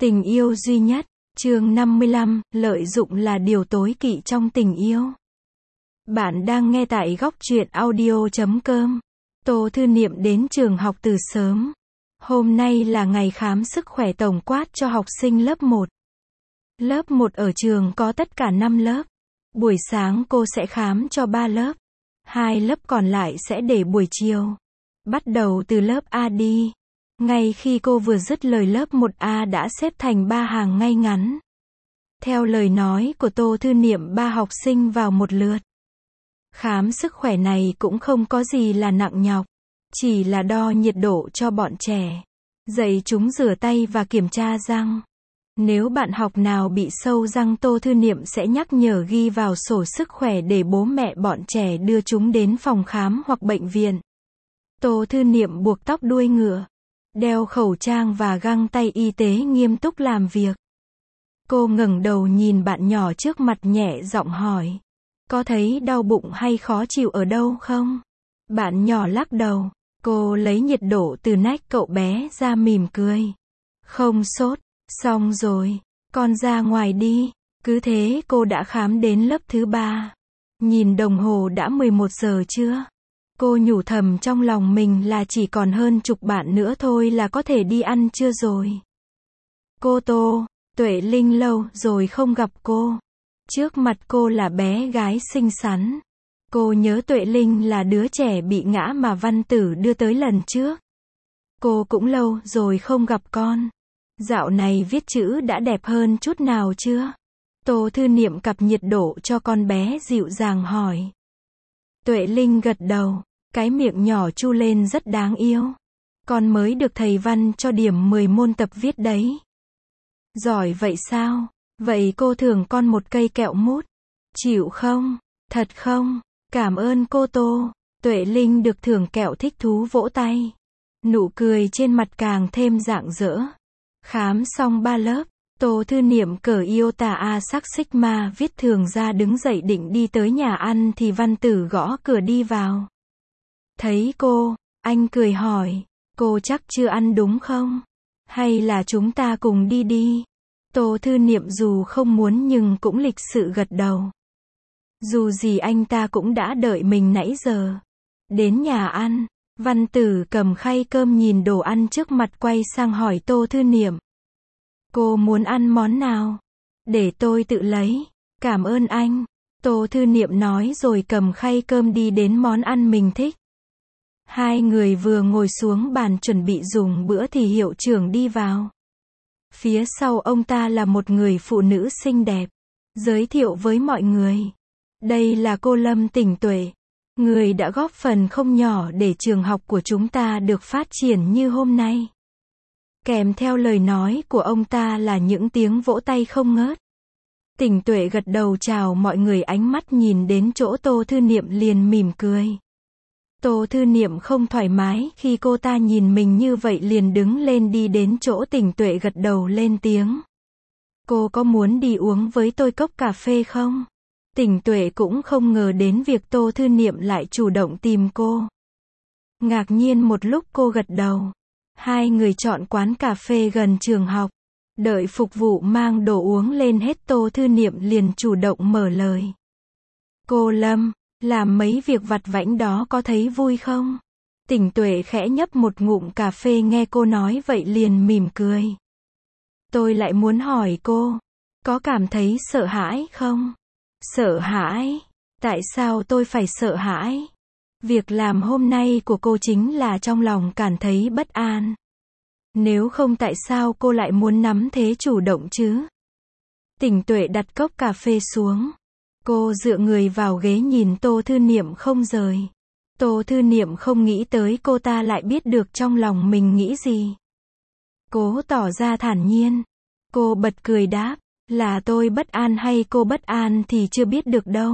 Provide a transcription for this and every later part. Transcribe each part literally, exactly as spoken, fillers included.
Tình yêu duy nhất, chương năm mươi lăm, lợi dụng là điều tối kỵ trong tình yêu. Bạn đang nghe tại góc truyện audio chấm com. Tô Thư Niệm đến trường học từ sớm. Hôm nay là ngày khám sức khỏe tổng quát cho học sinh lớp một. Lớp một ở trường có tất cả năm lớp. Buổi sáng cô sẽ khám cho ba lớp. Hai lớp còn lại sẽ để buổi chiều. Bắt đầu từ lớp A đi. Ngay khi cô vừa dứt lời, lớp một A đã xếp thành ba hàng ngay ngắn. Theo lời nói của Tô Thư Niệm, ba học sinh vào một lượt. Khám sức khỏe này cũng không có gì là nặng nhọc. Chỉ là đo nhiệt độ cho bọn trẻ. Dạy chúng rửa tay và kiểm tra răng. Nếu bạn học nào bị sâu răng, Tô Thư Niệm sẽ nhắc nhở ghi vào sổ sức khỏe để bố mẹ bọn trẻ đưa chúng đến phòng khám hoặc bệnh viện. Tô Thư Niệm buộc tóc đuôi ngựa, đeo khẩu trang và găng tay y tế, nghiêm túc làm việc. Cô ngẩng đầu nhìn bạn nhỏ trước mặt, nhẹ giọng hỏi: "Có thấy đau bụng hay khó chịu ở đâu không?" Bạn nhỏ lắc đầu. Cô lấy nhiệt độ từ nách cậu bé ra, mỉm cười. "Không sốt." "Xong rồi, con ra ngoài đi." Cứ thế cô đã khám đến lớp thứ ba. Nhìn đồng hồ đã mười một giờ trưa. Cô nhủ thầm trong lòng mình là chỉ còn hơn chục bạn nữa thôi là có thể đi ăn trưa rồi. Cô Tô, Tuệ Linh lâu rồi không gặp cô. Trước mặt cô là bé gái xinh xắn. Cô nhớ Tuệ Linh là đứa trẻ bị ngã mà Văn Tử đưa tới lần trước. Cô cũng lâu rồi không gặp con. Dạo này viết chữ đã đẹp hơn chút nào chưa? Tô Thư Niệm cặp nhiệt độ cho con bé, dịu dàng hỏi. Tuệ Linh gật đầu, cái miệng nhỏ chu lên rất đáng yêu. Con mới được thầy Văn cho điểm mười môn tập viết đấy. Giỏi vậy sao? Vậy cô thưởng con một cây kẹo mút. Chịu không? Thật không? Cảm ơn cô Tô. Tuệ Linh được thưởng kẹo thích thú vỗ tay. Nụ cười trên mặt càng thêm rạng rỡ. Khám xong ba lớp, Tô Thư Niệm cởi iota A sắc sigma viết thường ra, đứng dậy định đi tới nhà ăn thì Văn Tử gõ cửa đi vào. Thấy cô, anh cười hỏi: "Cô chắc chưa ăn đúng không? Hay là chúng ta cùng đi đi?" Tô Thư Niệm dù không muốn nhưng cũng lịch sự gật đầu. Dù gì anh ta cũng đã đợi mình nãy giờ. Đến nhà ăn, Văn Tử cầm khay cơm nhìn đồ ăn trước mặt, quay sang hỏi Tô Thư Niệm: "Cô muốn ăn món nào? Để tôi tự lấy." "Cảm ơn anh." Tô Thư Niệm nói rồi cầm khay cơm đi đến món ăn mình thích. Hai người vừa ngồi xuống bàn chuẩn bị dùng bữa thì hiệu trưởng đi vào. Phía sau ông ta là một người phụ nữ xinh đẹp. Giới thiệu với mọi người: "Đây là cô Lâm Tỉnh Tuệ. Người đã góp phần không nhỏ để trường học của chúng ta được phát triển như hôm nay." Kèm theo lời nói của ông ta là những tiếng vỗ tay không ngớt. Tỉnh Tuệ gật đầu chào mọi người, ánh mắt nhìn đến chỗ Tô Thư Niệm liền mỉm cười. Tô Thư Niệm không thoải mái khi cô ta nhìn mình như vậy, liền đứng lên đi đến chỗ Tỉnh Tuệ, gật đầu lên tiếng: "Cô có muốn đi uống với tôi cốc cà phê không?" Tỉnh Tuệ cũng không ngờ đến việc Tô Thư Niệm lại chủ động tìm cô. Ngạc nhiên một lúc cô gật đầu. Hai người chọn quán cà phê gần trường học. Đợi phục vụ mang đồ uống lên hết, Tô Thư Niệm liền chủ động mở lời: "Cô Lâm, làm mấy việc vặt vãnh đó có thấy vui không?" Tỉnh Tuệ khẽ nhấp một ngụm cà phê, nghe cô nói vậy liền mỉm cười. "Tôi lại muốn hỏi cô, có cảm thấy sợ hãi không?" "Sợ hãi? Tại sao tôi phải sợ hãi? Việc làm hôm nay của cô chính là trong lòng cảm thấy bất an. Nếu không tại sao cô lại muốn nắm thế chủ động chứ?" Tỉnh Tuệ đặt cốc cà phê xuống. Cô dựa người vào ghế nhìn Tô Thư Niệm không rời. Tô Thư Niệm không nghĩ tới cô ta lại biết được trong lòng mình nghĩ gì. Cố tỏ ra thản nhiên. Cô bật cười đáp: "Là tôi bất an hay cô bất an thì chưa biết được đâu.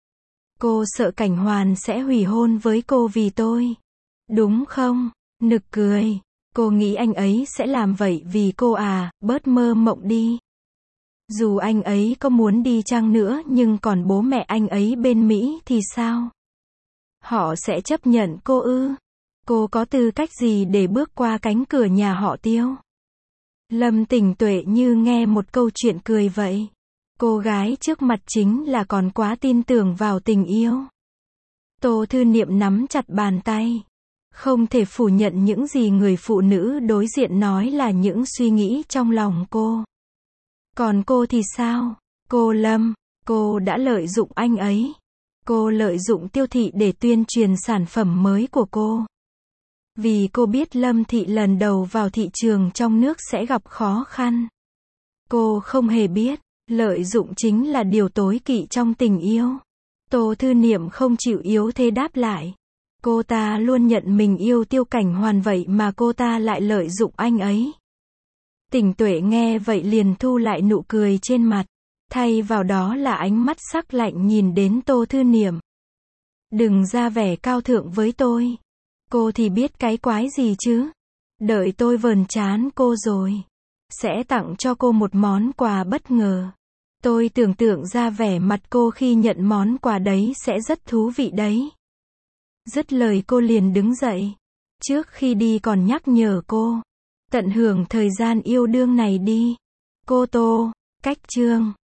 Cô sợ Cảnh Hoàn sẽ hủy hôn với cô vì tôi, đúng không?" Nực cười. Cô nghĩ anh ấy sẽ làm vậy vì cô à, bớt mơ mộng đi. Dù anh ấy có muốn đi chăng nữa nhưng còn bố mẹ anh ấy bên Mỹ thì sao? Họ sẽ chấp nhận cô ư? Cô có tư cách gì để bước qua cánh cửa nhà họ Tiêu? Lâm Tỉnh Tuệ như nghe một câu chuyện cười vậy. Cô gái trước mặt chính là còn quá tin tưởng vào tình yêu. Tô Thư Niệm nắm chặt bàn tay. Không thể phủ nhận những gì người phụ nữ đối diện nói là những suy nghĩ trong lòng cô. Còn cô thì sao? Cô Lâm, cô đã lợi dụng anh ấy. Cô lợi dụng Tiêu Thị để tuyên truyền sản phẩm mới của cô. Vì cô biết Lâm Thị lần đầu vào thị trường trong nước sẽ gặp khó khăn. Cô không hề biết, lợi dụng chính là điều tối kỵ trong tình yêu. Tô Thư Niệm không chịu yếu thế đáp lại. Cô ta luôn nhận mình yêu Tiêu Cảnh Hoàn vậy mà cô ta lại lợi dụng anh ấy. Tỉnh Tuệ nghe vậy liền thu lại nụ cười trên mặt. Thay vào đó là ánh mắt sắc lạnh nhìn đến Tô Thư Niệm. Đừng ra vẻ cao thượng với tôi. Cô thì biết cái quái gì chứ. Đợi tôi vờn trán cô rồi. Sẽ tặng cho cô một món quà bất ngờ. Tôi tưởng tượng ra vẻ mặt cô khi nhận món quà đấy sẽ rất thú vị đấy. Dứt lời cô liền đứng dậy. Trước khi đi còn nhắc nhở cô. Tận hưởng thời gian yêu đương này đi. Cô Tô, cách chương.